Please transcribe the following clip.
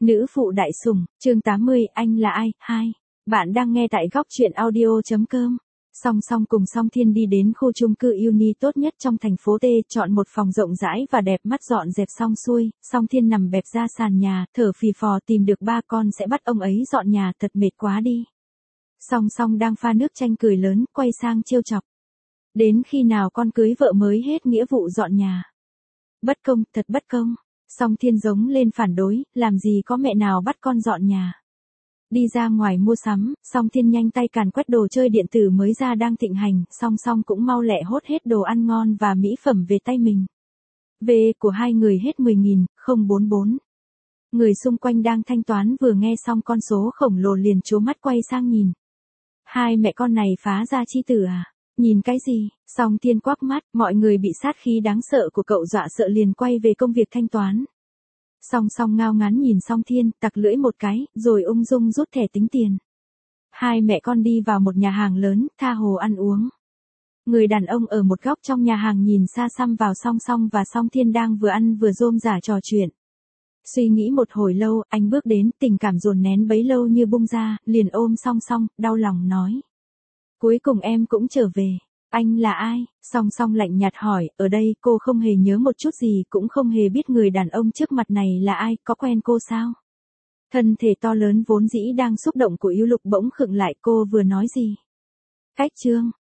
Nữ phụ đại sủng, chương 80, anh là ai? 2. Bạn đang nghe tại góc truyện audio.com. Song Song cùng Song Thiên đi đến khu chung cư Uni tốt nhất trong thành phố T, chọn một phòng rộng rãi và đẹp mắt dọn dẹp xong xuôi, Song Thiên nằm bẹp ra sàn nhà, thở phì phò tìm được ba con sẽ bắt ông ấy dọn nhà, thật mệt quá đi. Song Song đang pha nước chanh cười lớn, quay sang trêu chọc. Đến khi nào con cưới vợ mới hết nghĩa vụ dọn nhà? Bất công, thật bất công. Song Thiên giống lên phản đối, làm gì có mẹ nào bắt con dọn nhà. Đi ra ngoài mua sắm, Song Thiên nhanh tay càn quét đồ chơi điện tử mới ra đang thịnh hành, Song Song cũng mau lẹ hốt hết đồ ăn ngon và mỹ phẩm về tay mình. Về của hai người hết 10.044. Người xung quanh đang thanh toán vừa nghe xong con số khổng lồ liền trố mắt quay sang nhìn. Hai mẹ con này phá ra chi tử à? Nhìn cái gì? Song Thiên quắc mắt, mọi người bị sát khí đáng sợ của cậu dọa sợ liền quay về công việc thanh toán. Song Song ngao ngán nhìn Song Thiên, tặc lưỡi một cái, rồi ung dung rút thẻ tính tiền. Hai mẹ con đi vào một nhà hàng lớn, tha hồ ăn uống. Người đàn ông ở một góc trong nhà hàng nhìn xa xăm vào Song Song và Song Thiên đang vừa ăn vừa rôm rả trò chuyện. Suy nghĩ một hồi lâu, anh bước đến, tình cảm dồn nén bấy lâu như bung ra, liền ôm Song Song, đau lòng nói. Cuối cùng em cũng trở về. Anh là ai? Song Song lạnh nhạt hỏi, ở đây cô không hề nhớ một chút gì, cũng không hề biết người đàn ông trước mặt này là ai, có quen cô sao? Thân thể to lớn vốn dĩ đang xúc động của Yêu Lục bỗng khựng lại, cô vừa nói gì? Cách trương,